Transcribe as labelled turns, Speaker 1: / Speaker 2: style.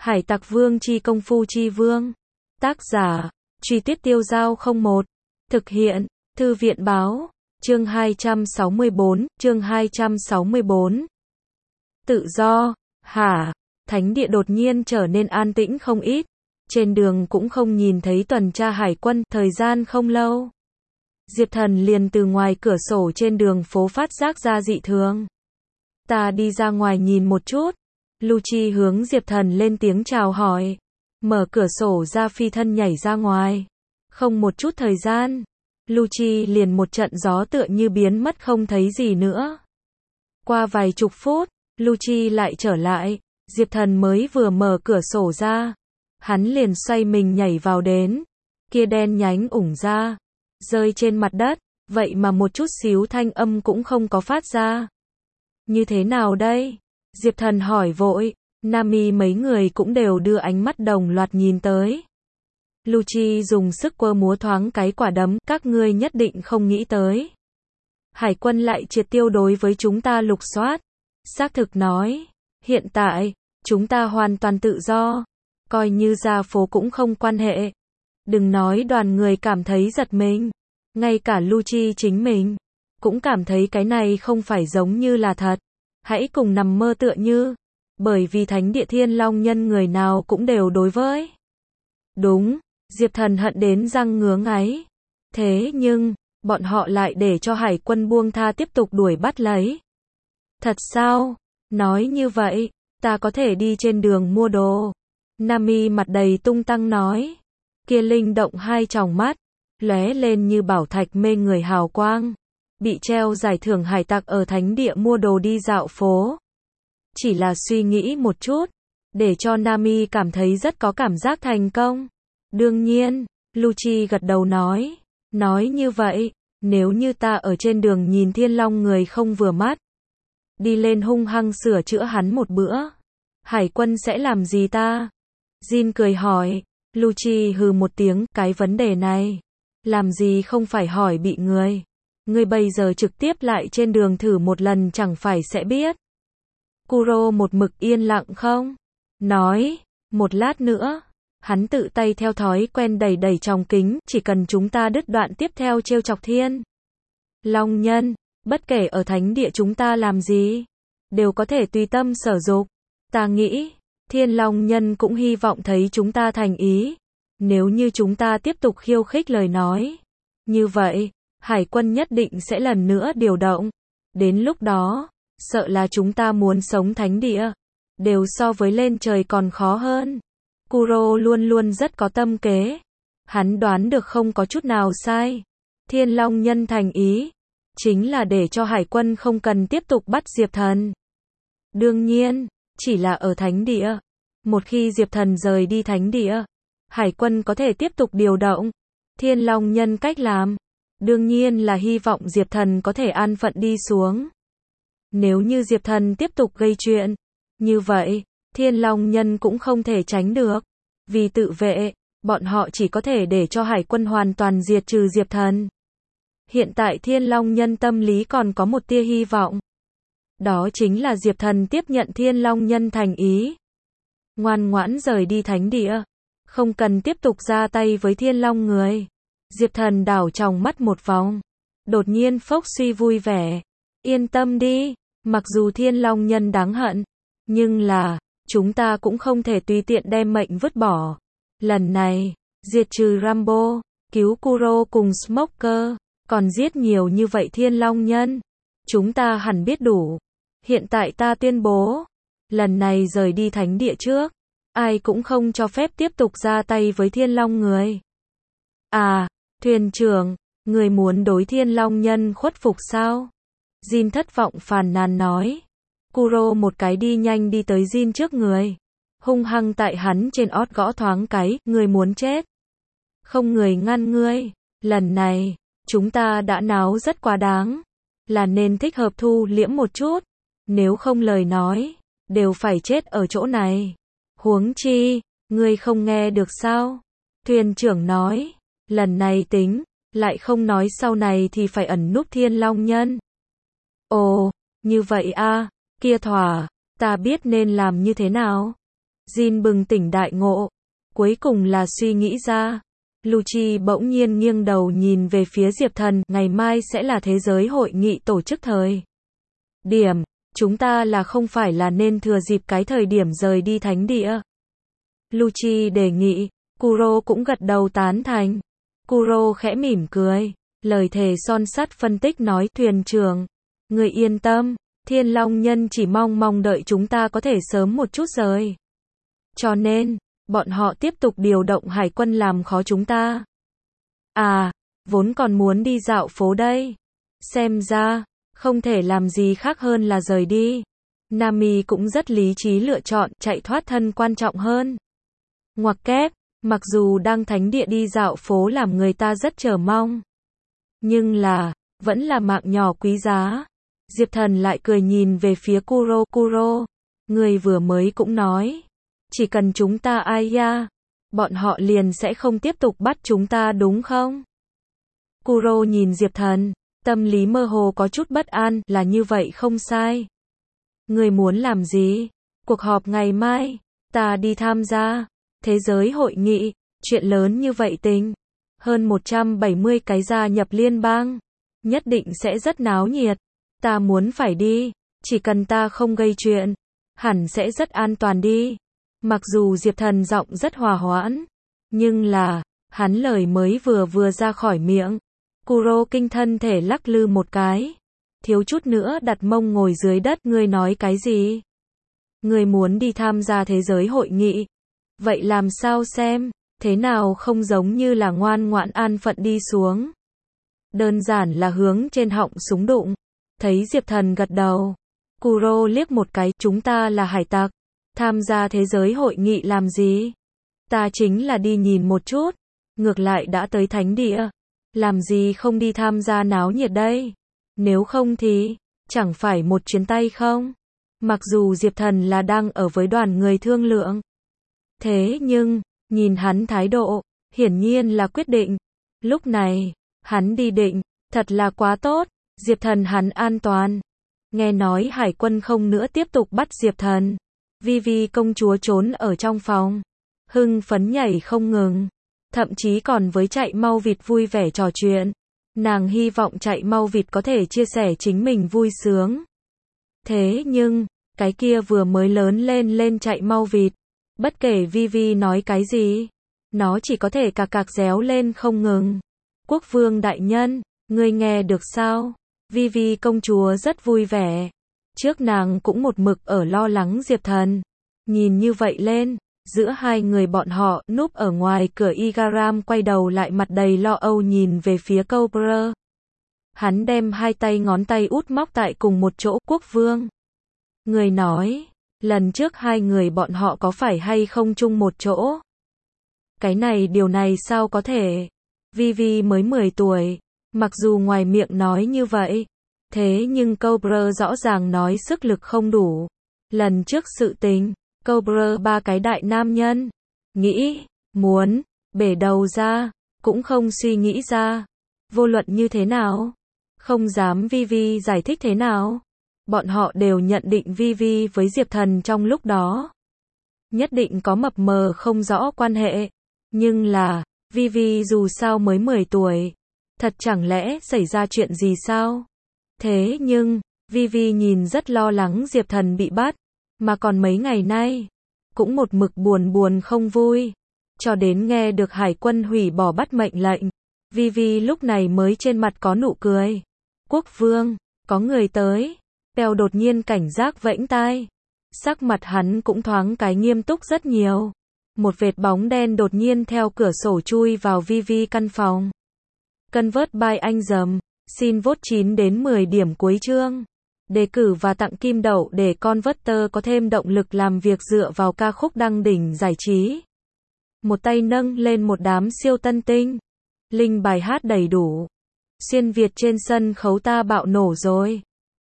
Speaker 1: Hải Tặc Vương chi công phu chi vương. Tác giả, Truy Tuyết Tiêu Giao 01. Thực hiện, Thư viện báo, chương 264, chương 264. Tự do, hả? Thánh địa đột nhiên trở nên an tĩnh không ít. Trên đường cũng không nhìn thấy tuần tra hải quân, thời gian không lâu. Diệp Thần liền từ ngoài cửa sổ trên đường phố phát giác ra dị thường. Ta đi ra ngoài nhìn một chút. Lucci hướng Diệp Thần lên tiếng chào hỏi. Mở cửa sổ ra phi thân nhảy ra ngoài. Không một chút thời gian. Lucci liền một trận gió tựa như biến mất không thấy gì nữa. Qua vài chục phút, Lucci lại trở lại. Diệp Thần mới vừa mở cửa sổ ra. Hắn liền xoay mình nhảy vào đến. Kia đen nhánh ủng ra. Rơi trên mặt đất. Vậy mà một chút xíu thanh âm cũng không có phát ra. Như thế nào đây? Diệp Thần hỏi vội. Nami mấy người cũng đều đưa ánh mắt đồng loạt nhìn tới. Lucci dùng sức quơ múa thoáng cái quả đấm, các ngươi nhất định không nghĩ tới. Hải quân lại triệt tiêu đối với chúng ta lục soát. Xác thực nói, hiện tại, chúng ta hoàn toàn tự do. Coi như ra phố cũng không quan hệ. Đừng nói đoàn người cảm thấy giật mình. Ngay cả Lucci chính mình, cũng cảm thấy cái này không phải giống như là thật. Hãy cùng nằm mơ tựa như. Bởi vì thánh địa Thiên Long nhân người nào cũng đều đối với. Đúng, Diệp Thần hận đến răng ngứa ngáy. Thế nhưng, bọn họ lại để cho hải quân buông tha tiếp tục đuổi bắt lấy. Thật sao? Nói như vậy, ta có thể đi trên đường mua đồ. Nami mặt đầy tung tăng nói. Kia linh động hai tròng mắt, lóe lên như bảo thạch mê người hào quang. Bị treo giải thưởng hải tặc ở thánh địa mua đồ đi dạo phố. Chỉ là suy nghĩ một chút, để cho Nami cảm thấy rất có cảm giác thành công. Đương nhiên, Lucci gật đầu nói. Nói như vậy, nếu như ta ở trên đường nhìn Thiên Long người không vừa mắt, đi lên hung hăng sửa chữa hắn một bữa, hải quân sẽ làm gì ta? Jin cười hỏi. Lucci hừ một tiếng, cái vấn đề này, làm gì không phải hỏi bị người. Ngươi bây giờ trực tiếp lại trên đường thử một lần chẳng phải sẽ biết. Kuro một mực yên lặng không? Nói, một lát nữa, hắn tự tay theo thói quen đẩy đẩy tròng kính, chỉ cần chúng ta đứt đoạn tiếp theo trêu chọc Thiên Long nhân, bất kể ở thánh địa chúng ta làm gì, đều có thể tùy tâm sở dục. Ta nghĩ, Thiên Long nhân cũng hy vọng thấy chúng ta thành ý. Nếu như chúng ta tiếp tục khiêu khích lời nói, như vậy, hải quân nhất định sẽ lần nữa điều động. Đến lúc đó, sợ là chúng ta muốn sống thánh địa, đều so với lên trời còn khó hơn. Kuro luôn luôn rất có tâm kế. Hắn đoán được không có chút nào sai. Thiên Long nhân thành ý, chính là để cho hải quân không cần tiếp tục bắt Diệp Thần. Đương nhiên, chỉ là ở thánh địa. Một khi Diệp Thần rời đi thánh địa, hải quân có thể tiếp tục điều động. Thiên Long nhân cách làm, đương nhiên là hy vọng Diệp Thần có thể an phận đi xuống. Nếu như Diệp Thần tiếp tục gây chuyện, như vậy, Thiên Long nhân cũng không thể tránh được. Vì tự vệ, bọn họ chỉ có thể để cho hải quân hoàn toàn diệt trừ Diệp Thần. Hiện tại Thiên Long nhân tâm lý còn có một tia hy vọng. Đó chính là Diệp Thần tiếp nhận Thiên Long nhân thành ý. Ngoan ngoãn rời đi thánh địa. Không cần tiếp tục ra tay với Thiên Long người. Diệp Thần đảo tròng mắt một vòng. Đột nhiên phốc suy vui vẻ. Yên tâm đi. Mặc dù Thiên Long nhân đáng hận, nhưng là, chúng ta cũng không thể tùy tiện đem mệnh vứt bỏ. Lần này, diệt trừ Rambo, cứu Kuro cùng Smoker, còn giết nhiều như vậy Thiên Long nhân. Chúng ta hẳn biết đủ. Hiện tại ta tuyên bố, lần này rời đi thánh địa trước, ai cũng không cho phép tiếp tục ra tay với Thiên Long người. À, thuyền trưởng, người muốn đối Thiên Long nhân khuất phục sao? Jin thất vọng phàn nàn nói. Kuro một cái đi nhanh đi tới Jin trước người. Hung hăng tại hắn trên ót gõ thoáng cái, người muốn chết. Không người ngăn ngươi. Lần này, chúng ta đã náo rất quá đáng. Là nên thích hợp thu liễm một chút. Nếu không lời nói, đều phải chết ở chỗ này. Huống chi, ngươi không nghe được sao? Thuyền trưởng nói. Lần này tính, lại không nói sau này thì phải ẩn núp Thiên Long nhân. Ồ, như vậy à, kia thỏa, ta biết nên làm như thế nào. Jin bừng tỉnh đại ngộ. Cuối cùng là suy nghĩ ra. Lucci bỗng nhiên nghiêng đầu nhìn về phía Diệp Thần, ngày mai sẽ là thế giới hội nghị tổ chức thời điểm. Chúng ta là không phải là nên thừa dịp cái thời điểm rời đi thánh địa. Lucci đề nghị, Kuro cũng gật đầu tán thành. Kuro khẽ mỉm cười, lời thề son sắt phân tích nói thuyền trưởng. Người yên tâm, Thiên Long Nhân chỉ mong đợi chúng ta có thể sớm một chút rời. Cho nên, bọn họ tiếp tục điều động hải quân làm khó chúng ta. À, vốn còn muốn đi dạo phố đây. Xem ra, không thể làm gì khác hơn là rời đi. Nami cũng rất lý trí lựa chọn chạy thoát thân quan trọng hơn. Ngoặc kép, mặc dù đang thánh địa đi dạo phố làm người ta rất chờ mong. Nhưng là, vẫn là mạng nhỏ quý giá. Diệp Thần lại cười nhìn về phía Kuro. Kuro, người vừa mới cũng nói. Chỉ cần chúng ta ai ya, bọn họ liền sẽ không tiếp tục bắt chúng ta đúng không? Kuro nhìn Diệp Thần, tâm lý mơ hồ có chút bất an, là như vậy không sai. Người muốn làm gì? Cuộc họp ngày mai, ta đi tham gia. Thế giới hội nghị, chuyện lớn như vậy tình. Hơn 170 cái gia nhập liên bang. Nhất định sẽ rất náo nhiệt. Ta muốn phải đi, chỉ cần ta không gây chuyện, hẳn sẽ rất an toàn đi. Mặc dù Diệp Thần giọng rất hòa hoãn, nhưng là, hắn lời mới vừa ra khỏi miệng. Kuro kinh thân thể lắc lư một cái. Thiếu chút nữa đặt mông ngồi dưới đất. Ngươi nói cái gì? Ngươi muốn đi tham gia thế giới hội nghị. Vậy làm sao xem, thế nào không giống như là ngoan ngoãn an phận đi xuống. Đơn giản là hướng trên họng súng đụng. Thấy Diệp Thần gật đầu. Kuro liếc một cái, chúng ta là hải tặc. Tham gia thế giới hội nghị làm gì? Ta chính là đi nhìn một chút. Ngược lại đã tới thánh địa. Làm gì không đi tham gia náo nhiệt đây? Nếu không thì, chẳng phải một chuyến tay không? Mặc dù Diệp Thần là đang ở với đoàn người thương lượng. Thế nhưng, nhìn hắn thái độ, hiển nhiên là quyết định. Lúc này, hắn đi định, thật là quá tốt. Diệp Thần hắn an toàn. Nghe nói hải quân không nữa tiếp tục bắt Diệp Thần. Vivi công chúa trốn ở trong phòng. Hưng phấn nhảy không ngừng. Thậm chí còn với chạy mau vịt vui vẻ trò chuyện. Nàng hy vọng chạy mau vịt có thể chia sẻ chính mình vui sướng. Thế nhưng, cái kia vừa mới lớn lên chạy mau vịt. Bất kể Vivi nói cái gì, nó chỉ có thể cạc réo lên không ngừng. Quốc vương đại nhân, ngươi nghe được sao? Vivi công chúa rất vui vẻ. Trước nàng cũng một mực ở lo lắng Diệp Thần. Nhìn như vậy lên, giữa hai người bọn họ núp ở ngoài cửa Igaram quay đầu lại mặt đầy lo âu nhìn về phía Cobra. Hắn đem hai tay ngón tay út móc tại cùng một chỗ. Quốc vương. Người nói, lần trước hai người bọn họ có phải hay không chung một chỗ? Cái này điều này sao có thể? Vivi mới 10 tuổi. Mặc dù ngoài miệng nói như vậy, thế nhưng Cobra rõ ràng nói sức lực không đủ. Lần trước sự tình, Cobra ba cái đại nam nhân, nghĩ, muốn, bể đầu ra, cũng không suy nghĩ ra. Vô luận như thế nào? Không dám Vivi giải thích thế nào? Bọn họ đều nhận định Vivi với Diệp Thần trong lúc đó. Nhất định có mập mờ không rõ quan hệ. Nhưng là, Vivi dù sao mới 10 tuổi. Thật chẳng lẽ xảy ra chuyện gì sao? Thế nhưng, Vivi nhìn rất lo lắng Diệp Thần bị bắt. Mà còn mấy ngày nay, cũng một mực buồn không vui. Cho đến nghe được hải quân hủy bỏ bắt mệnh lệnh. Vivi lúc này mới trên mặt có nụ cười. Quốc vương, có người tới. Pèo đột nhiên cảnh giác vẫy tai. Sắc mặt hắn cũng thoáng cái nghiêm túc rất nhiều. Một vệt bóng đen đột nhiên theo cửa sổ chui vào Vivi căn phòng. Convert by anh dầm. Xin vote 9 đến 10 điểm cuối chương. Đề cử và tặng kim đậu để Converter có thêm động lực làm việc dựa vào ca khúc đăng đỉnh giải trí. Một tay nâng lên một đám siêu tân tinh. Link bài hát đầy đủ. Xuyên Việt trên sân khấu ta bạo nổ rồi.